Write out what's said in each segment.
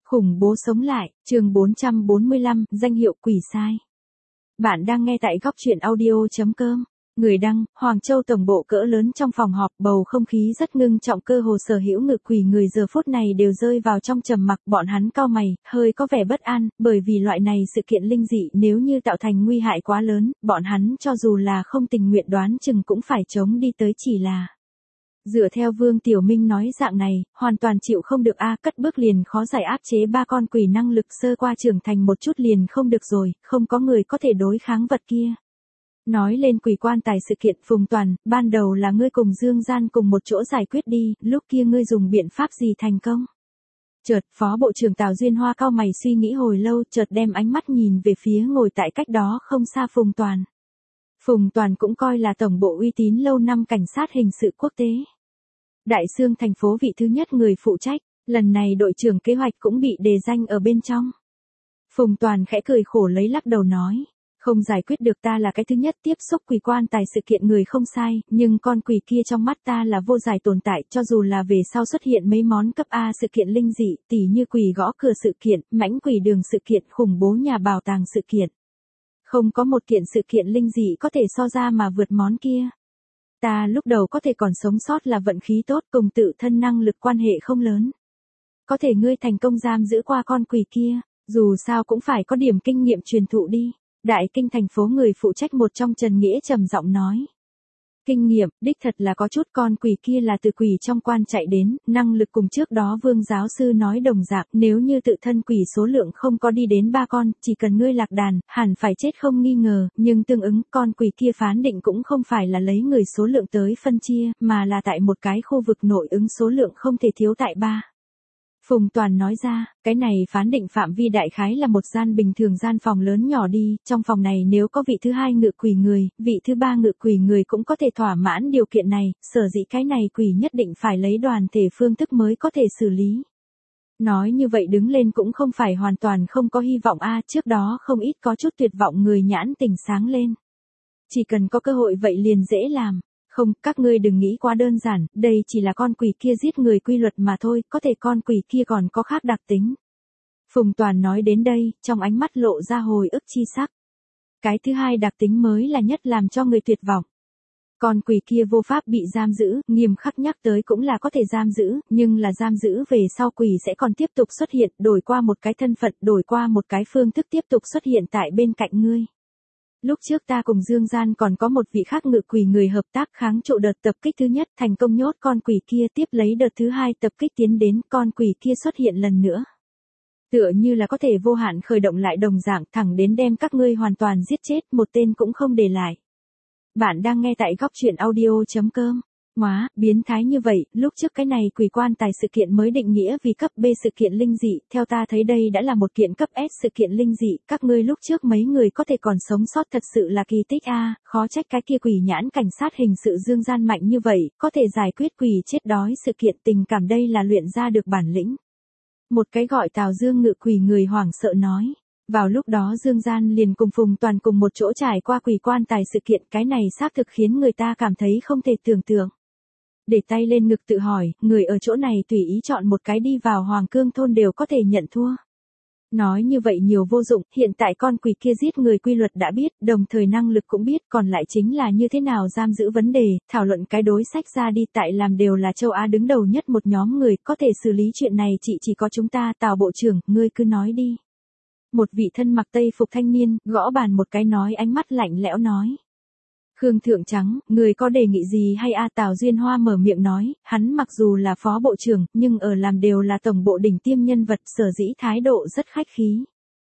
Khủng bố sống lại, chương 445, danh hiệu quỷ sai. Bạn đang nghe tại góc truyện audio.com. Người đăng, Hoàng Châu tổng bộ cỡ lớn trong phòng họp, bầu không khí rất ngưng trọng, cơ hồ sở hữu ngự quỷ người giờ phút này đều rơi vào trong trầm mặc, bọn hắn cau mày, hơi có vẻ bất an, bởi vì loại này sự kiện linh dị nếu như tạo thành nguy hại quá lớn, bọn hắn cho dù là không tình nguyện đoán chừng cũng phải chống đi tới chỉ là. Dựa theo Vương Tiểu Minh nói dạng này, hoàn toàn chịu không được cất bước liền khó giải áp chế ba con quỷ năng lực sơ qua trưởng thành một chút liền không được rồi, không có người có thể đối kháng vật kia. Nói lên quỷ quan tài sự kiện Phùng Toàn, ban đầu là ngươi cùng Dương Gian cùng một chỗ giải quyết đi, lúc kia ngươi dùng biện pháp gì thành công? Chợt, Phó Bộ trưởng Tào Duyên Hoa cau mày suy nghĩ hồi lâu, chợt đem ánh mắt nhìn về phía ngồi tại cách đó không xa Phùng Toàn. Phùng Toàn cũng coi là tổng bộ uy tín lâu năm cảnh sát hình sự quốc tế. Đại Xương thành phố vị thứ nhất người phụ trách, lần này đội trưởng kế hoạch cũng bị đề danh ở bên trong. Phùng Toàn khẽ cười khổ lấy lắc đầu nói, không giải quyết được ta là cái thứ nhất tiếp xúc quỷ quan tài sự kiện người không sai, nhưng con quỷ kia trong mắt ta là vô giải tồn tại, cho dù là về sau xuất hiện mấy món cấp A sự kiện linh dị, tỉ như quỷ gõ cửa sự kiện, mãnh quỷ đường sự kiện, khủng bố nhà bảo tàng sự kiện. Không có một kiện sự kiện linh dị có thể so ra mà vượt món kia. Ta lúc đầu có thể còn sống sót là vận khí tốt, cùng tự thân năng lực quan hệ không lớn. Có thể ngươi thành công giam giữ qua con quỷ kia, dù sao cũng phải có điểm kinh nghiệm truyền thụ đi. Đại Kinh thành phố người phụ trách một trong Trần Nghĩa trầm giọng nói. Kinh nghiệm, đích thật là có chút, con quỷ kia là từ quỷ trong quan chạy đến, năng lực cùng trước đó Vương giáo sư nói đồng dạng, nếu như tự thân quỷ số lượng không có đi đến 3 con, chỉ cần ngươi lạc đàn, hẳn phải chết không nghi ngờ, nhưng tương ứng, con quỷ kia phán định cũng không phải là lấy người số lượng tới phân chia, mà là tại một cái khu vực nội ứng số lượng không thể thiếu tại 3. Phùng Toàn nói ra, cái này phán định phạm vi đại khái là một gian bình thường gian phòng lớn nhỏ đi, trong phòng này nếu có vị thứ 2 ngự quỷ người, vị thứ 3 ngự quỷ người cũng có thể thỏa mãn điều kiện này, sở dĩ cái này quỷ nhất định phải lấy đoàn thể phương thức mới có thể xử lý. Nói như vậy đứng lên cũng không phải hoàn toàn không có hy vọng trước đó không ít có chút tuyệt vọng người nhãn tỉnh sáng lên. Chỉ cần có cơ hội vậy liền dễ làm. Không, các ngươi đừng nghĩ quá đơn giản, đây chỉ là con quỷ kia giết người quy luật mà thôi, có thể con quỷ kia còn có khác đặc tính. Phùng Toàn nói đến đây, trong ánh mắt lộ ra hồi ức chi sắc. Cái thứ 2 đặc tính mới là nhất làm cho người tuyệt vọng. Con quỷ kia vô pháp bị giam giữ, nghiêm khắc nhắc tới cũng là có thể giam giữ, nhưng là giam giữ về sau quỷ sẽ còn tiếp tục xuất hiện, đổi qua một cái thân phận, đổi qua một cái phương thức tiếp tục xuất hiện tại bên cạnh ngươi. Lúc trước ta cùng Dương Gian còn có một vị khác ngự quỷ người hợp tác kháng trụ đợt tập kích thứ nhất, thành công nhốt con quỷ kia, tiếp lấy đợt thứ 2 tập kích tiến đến, con quỷ kia xuất hiện lần nữa. Tựa như là có thể vô hạn khởi động lại đồng dạng, thẳng đến đem các ngươi hoàn toàn giết chết, một tên cũng không để lại. Bạn đang nghe tại góc truyện audio.com. Biến thái như vậy, lúc trước cái này quỷ quan tài sự kiện mới định nghĩa vì cấp B sự kiện linh dị, theo ta thấy đây đã là một kiện cấp S sự kiện linh dị, các ngươi lúc trước mấy người có thể còn sống sót thật sự là kỳ tích khó trách cái kia quỷ nhãn cảnh sát hình sự Dương Gian mạnh như vậy, có thể giải quyết quỷ chết đói sự kiện, tình cảm đây là luyện ra được bản lĩnh. Một cái gọi Tào Dương ngự quỷ người hoảng sợ nói. Vào lúc đó Dương Gian liền cùng Phùng Toàn cùng một chỗ trải qua quỷ quan tài sự kiện, cái này xác thực khiến người ta cảm thấy không thể tưởng tượng. Để tay lên ngực tự hỏi, người ở chỗ này tùy ý chọn một cái đi vào Hoàng Cương thôn đều có thể nhận thua. Nói như vậy nhiều vô dụng, hiện tại con quỷ kia giết người quy luật đã biết, đồng thời năng lực cũng biết, còn lại chính là như thế nào giam giữ vấn đề, thảo luận cái đối sách ra đi, tại làm đều là châu Á đứng đầu nhất một nhóm người, có thể xử lý chuyện này chỉ có chúng ta. Tào Bộ trưởng, ngươi cứ nói đi. Một vị thân mặc tây phục thanh niên, gõ bàn một cái nói, ánh mắt lạnh lẽo nói. Khương Thượng Trắng, người có đề nghị gì hay Tào Duyên Hoa mở miệng nói, hắn mặc dù là phó bộ trưởng, nhưng ở làm đều là tổng bộ đỉnh tiêm nhân vật, sở dĩ thái độ rất khách khí.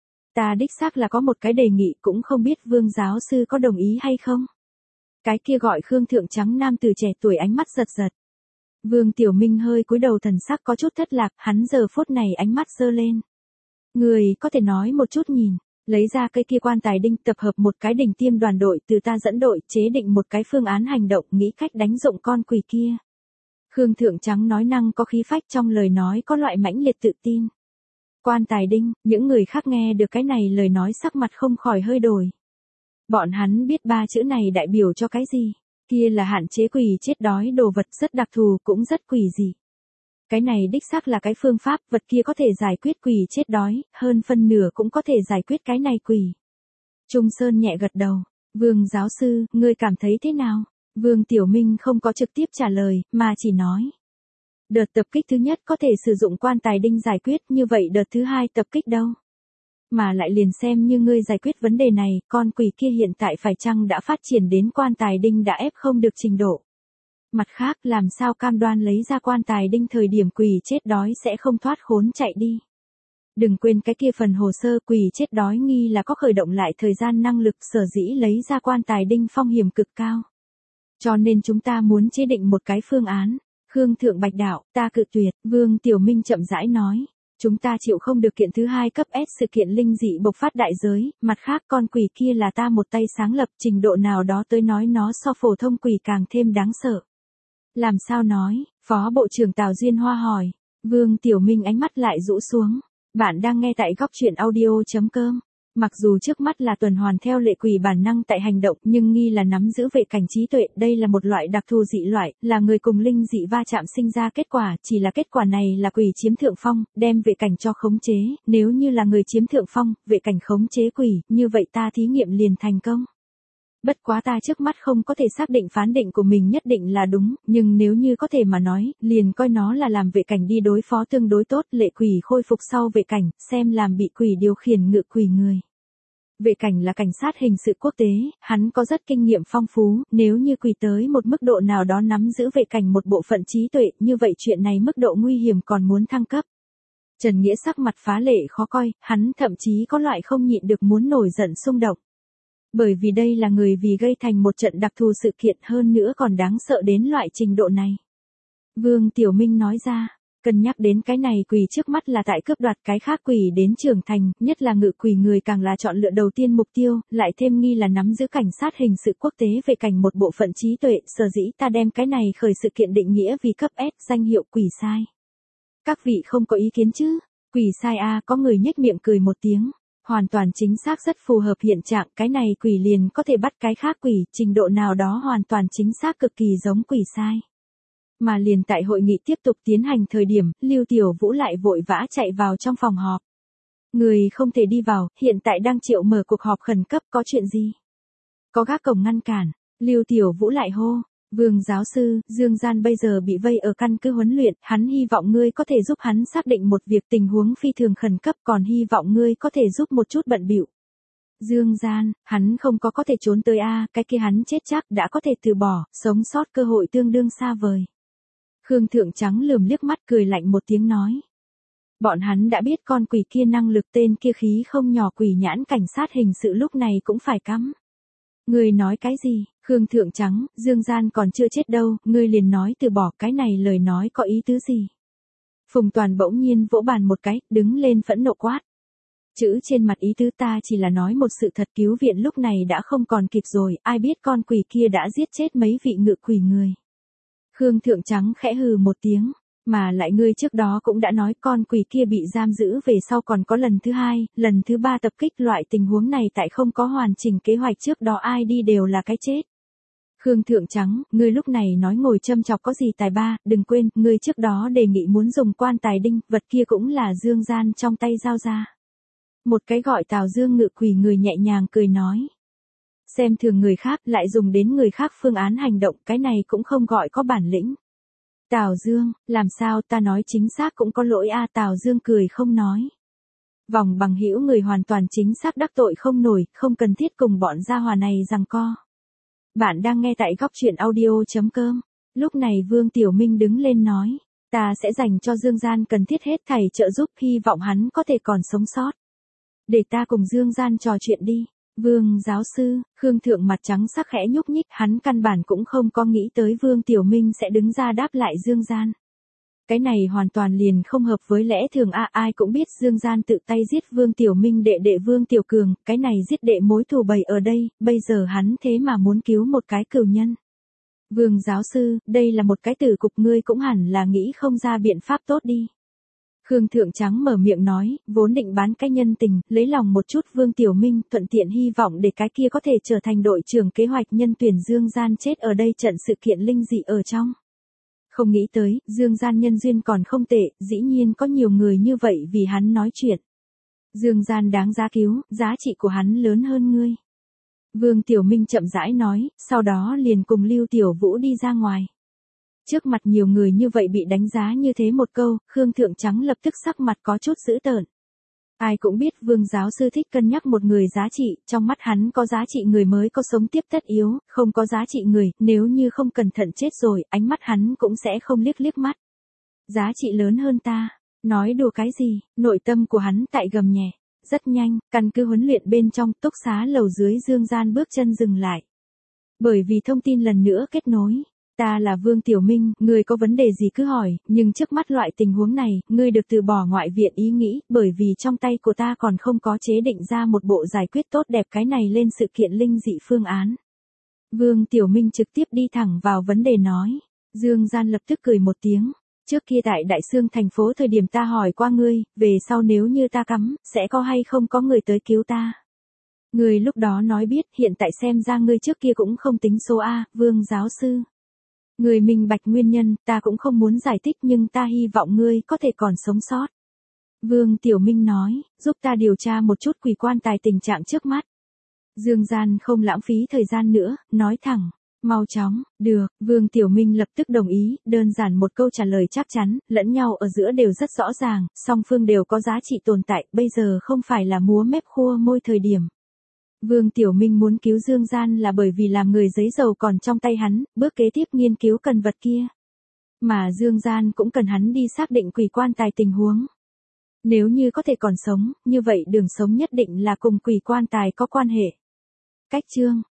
Ta đích xác là có một cái đề nghị, cũng không biết Vương giáo sư có đồng ý hay không. Cái kia gọi Khương Thượng Trắng nam từ trẻ tuổi ánh mắt giật giật. Vương Tiểu Minh hơi cúi đầu, thần sắc có chút thất lạc, hắn giờ phút này ánh mắt giơ lên. Người có thể nói một chút nhìn. Lấy ra cây kia quan tài đinh, tập hợp một cái đỉnh tiêm đoàn đội, từ ta dẫn đội, chế định một cái phương án hành động, nghĩ cách đánh dụng con quỷ kia. Khương Thượng Trắng nói năng có khí phách, trong lời nói có loại mãnh liệt tự tin. Quan tài đinh, những người khác nghe được cái này lời nói sắc mặt không khỏi hơi đổi. Bọn hắn biết 3 chữ này đại biểu cho cái gì, kia là hạn chế quỷ chết đói đồ vật rất đặc thù, cũng rất quỷ dị. Cái này đích xác là cái phương pháp, vật kia có thể giải quyết quỷ chết đói, hơn phân nửa cũng có thể giải quyết cái này quỷ. Trung Sơn nhẹ gật đầu. Vương giáo sư, ngươi cảm thấy thế nào? Vương Tiểu Minh không có trực tiếp trả lời, mà chỉ nói. Đợt tập kích thứ nhất có thể sử dụng quan tài đinh giải quyết, như vậy đợt thứ hai tập kích đâu? Mà lại liền xem như ngươi giải quyết vấn đề này, con quỷ kia hiện tại phải chăng đã phát triển đến quan tài đinh đã ép không được trình độ. Mặt khác, làm sao cam đoan lấy ra quan tài đinh thời điểm quỷ chết đói sẽ không thoát khốn chạy đi. Đừng quên cái kia phần hồ sơ quỷ chết đói nghi là có khởi động lại thời gian năng lực, sở dĩ lấy ra quan tài đinh phong hiểm cực cao. Cho nên chúng ta muốn chế định một cái phương án. Khương Thượng Bạch đạo, ta cự tuyệt. Vương Tiểu Minh chậm rãi nói. Chúng ta chịu không được kiện thứ hai cấp S sự kiện linh dị bộc phát đại giới, mặt khác con quỷ kia là ta một tay sáng lập, trình độ nào đó tới nói nó so phổ thông quỷ càng thêm đáng sợ. Làm sao nói? Phó Bộ trưởng Tào Duyên Hoa hỏi. Vương Tiểu Minh ánh mắt lại rũ xuống. Bạn đang nghe tại góc truyện audio.com. Mặc dù trước mắt là tuần hoàn theo lệ quỷ bản năng tại hành động, nhưng nghi là nắm giữ vệ cảnh trí tuệ, đây là một loại đặc thù dị loại, là người cùng linh dị va chạm sinh ra kết quả, chỉ là kết quả này là quỷ chiếm thượng phong, đem vệ cảnh cho khống chế, nếu như là người chiếm thượng phong, vệ cảnh khống chế quỷ, như vậy ta thí nghiệm liền thành công. Bất quá ta trước mắt không có thể xác định phán định của mình nhất định là đúng, nhưng nếu như có thể mà nói, liền coi nó là làm vệ cảnh đi đối phó tương đối tốt, lệ quỷ khôi phục sau vệ cảnh, xem làm bị quỷ điều khiển ngự quỷ người. Vệ cảnh là cảnh sát hình sự quốc tế, hắn có rất kinh nghiệm phong phú, nếu như quỷ tới một mức độ nào đó nắm giữ vệ cảnh một bộ phận trí tuệ, như vậy chuyện này mức độ nguy hiểm còn muốn thăng cấp. Trần Nghĩa sắc mặt phá lệ khó coi, hắn thậm chí có loại không nhịn được muốn nổi giận xung động. Bởi vì đây là người vì gây thành một trận đặc thù sự kiện hơn nữa còn đáng sợ đến loại trình độ này. Vương Tiểu Minh nói ra, cân nhắc đến cái này quỷ trước mắt là tại cướp đoạt cái khác quỷ đến trưởng thành, nhất là ngự quỷ người càng là chọn lựa đầu tiên mục tiêu, lại thêm nghi là nắm giữ cảnh sát hình sự quốc tế về cảnh một bộ phận trí tuệ, sở dĩ ta đem cái này khởi sự kiện định nghĩa vì cấp S danh hiệu quỷ sai. Các vị không có ý kiến chứ? Quỷ sai a, có người nhếch miệng cười một tiếng. Hoàn toàn chính xác rất phù hợp hiện trạng, cái này quỷ liền có thể bắt cái khác quỷ, trình độ nào đó hoàn toàn chính xác cực kỳ giống quỷ sai. Mà liền tại hội nghị tiếp tục tiến hành thời điểm, Lưu Tiểu Vũ lại vội vã chạy vào trong phòng họp. Người không thể đi vào, hiện tại đang triệu mở cuộc họp khẩn cấp, có chuyện gì? Có gác cổng ngăn cản, Lưu Tiểu Vũ lại hô. Vương giáo sư, Dương Gian bây giờ bị vây ở căn cứ huấn luyện, hắn hy vọng ngươi có thể giúp hắn xác định một việc tình huống phi thường khẩn cấp, còn hy vọng ngươi có thể giúp một chút bận bịu. Dương Gian, hắn không có thể trốn tới a, cái kia hắn chết chắc đã có thể từ bỏ, sống sót cơ hội tương đương xa vời. Khương Thượng Trắng lườm liếc mắt cười lạnh một tiếng nói. Bọn hắn đã biết con quỷ kia năng lực, tên kia khí không nhỏ, quỷ nhãn cảnh sát hình sự lúc này cũng phải cắm. Ngươi nói cái gì? Khương Thượng Trắng, Dương Gian còn chưa chết đâu, ngươi liền nói từ bỏ, cái này lời nói có ý tứ gì? Phùng Toàn bỗng nhiên vỗ bàn một cái, đứng lên phẫn nộ quát. Chữ trên mặt ý tứ ta chỉ là nói một sự thật, cứu viện lúc này đã không còn kịp rồi, ai biết con quỷ kia đã giết chết mấy vị ngự quỷ người. Khương Thượng Trắng khẽ hừ một tiếng, mà lại ngươi trước đó cũng đã nói con quỷ kia bị giam giữ về sau còn có lần thứ hai, lần thứ ba tập kích, loại tình huống này tại không có hoàn chỉnh kế hoạch trước đó ai đi đều là cái chết. Khương Thượng Trắng, ngươi lúc này nói ngồi châm chọc có gì tài ba, đừng quên, ngươi trước đó đề nghị muốn dùng quan tài đinh, vật kia cũng là Dương Gian trong tay giao ra. Một cái gọi Tào Dương ngự quỷ người nhẹ nhàng cười nói. Xem thường người khác lại dùng đến người khác phương án hành động, cái này cũng không gọi có bản lĩnh. Tào Dương, làm sao ta nói chính xác cũng có lỗi a, Tào Dương cười không nói. Vòng bằng hữu người hoàn toàn chính xác đắc tội không nổi, không cần thiết cùng bọn gia hòa này giằng co. Bạn đang nghe tại góc truyện audio.com. Lúc này Vương Tiểu Minh đứng lên nói, ta sẽ dành cho Dương Gian cần thiết hết thảy trợ giúp, hy vọng hắn có thể còn sống sót. Để ta cùng Dương Gian trò chuyện đi. Vương giáo sư, Khương Thượng mặt trắng sắc khẽ nhúc nhích, hắn căn bản cũng không có nghĩ tới Vương Tiểu Minh sẽ đứng ra đáp lại Dương Gian. Cái này hoàn toàn liền không hợp với lẽ thường a, ai cũng biết Dương Gian tự tay giết Vương Tiểu Minh đệ đệ Vương Tiểu Cường, cái này giết đệ mối thù bày ở đây, bây giờ hắn thế mà muốn cứu một cái cừu nhân. Vương giáo sư, đây là một cái tử cục, ngươi cũng hẳn là nghĩ không ra biện pháp tốt đi. Khương Thượng Trắng mở miệng nói, vốn định bán cái nhân tình, lấy lòng một chút Vương Tiểu Minh, thuận tiện hy vọng để cái kia có thể trở thành đội trưởng kế hoạch nhân tuyển Dương Gian chết ở đây trận sự kiện linh dị ở trong. Không nghĩ tới, Dương Gian nhân duyên còn không tệ, dĩ nhiên có nhiều người như vậy vì hắn nói chuyện. Dương Gian đáng giá cứu, giá trị của hắn lớn hơn ngươi. Vương Tiểu Minh chậm rãi nói, sau đó liền cùng Lưu Tiểu Vũ đi ra ngoài. Trước mặt nhiều người như vậy bị đánh giá như thế một câu, Khương Thượng Trắng lập tức sắc mặt có chút dữ tợn. Ai cũng biết Vương giáo sư thích cân nhắc một người giá trị, trong mắt hắn có giá trị người mới có sống tiếp tất yếu, không có giá trị người, nếu như không cẩn thận chết rồi, ánh mắt hắn cũng sẽ không liếc liếc mắt. Giá trị lớn hơn ta, nói đùa cái gì, nội tâm của hắn tại gầm nhẹ. Rất nhanh, căn cứ huấn luyện bên trong túc xá lầu dưới Dương Gian bước chân dừng lại. Bởi vì thông tin lần nữa kết nối. Ta là Vương Tiểu Minh, ngươi có vấn đề gì cứ hỏi, nhưng trước mắt loại tình huống này, ngươi được từ bỏ ngoại viện ý nghĩ, bởi vì trong tay của ta còn không có chế định ra một bộ giải quyết tốt đẹp cái này lên sự kiện linh dị phương án. Vương Tiểu Minh trực tiếp đi thẳng vào vấn đề nói. Dương Gian lập tức cười một tiếng. Trước kia tại Đại Xương thành phố thời điểm ta hỏi qua ngươi, về sau nếu như ta cắm, sẽ có hay không có người tới cứu ta. Ngươi lúc đó nói biết, hiện tại xem ra ngươi trước kia cũng không tính số A, Vương giáo sư. Ngươi minh bạch nguyên nhân, ta cũng không muốn giải thích nhưng ta hy vọng ngươi có thể còn sống sót. Vương Tiểu Minh nói, giúp ta điều tra một chút quỷ quan tài tình trạng trước mắt. Dương Gian không lãng phí thời gian nữa, nói thẳng. Mau chóng, được, Vương Tiểu Minh lập tức đồng ý, đơn giản một câu trả lời chắc chắn, lẫn nhau ở giữa đều rất rõ ràng, song phương đều có giá trị tồn tại, bây giờ không phải là múa mép khua môi thời điểm. Vương Tiểu Minh muốn cứu Dương Gian là bởi vì làm người giấy dầu còn trong tay hắn, bước kế tiếp nghiên cứu cần vật kia. Mà Dương Gian cũng cần hắn đi xác định quỷ quan tài tình huống. Nếu như có thể còn sống, như vậy đường sống nhất định là cùng quỷ quan tài có quan hệ. Cách chương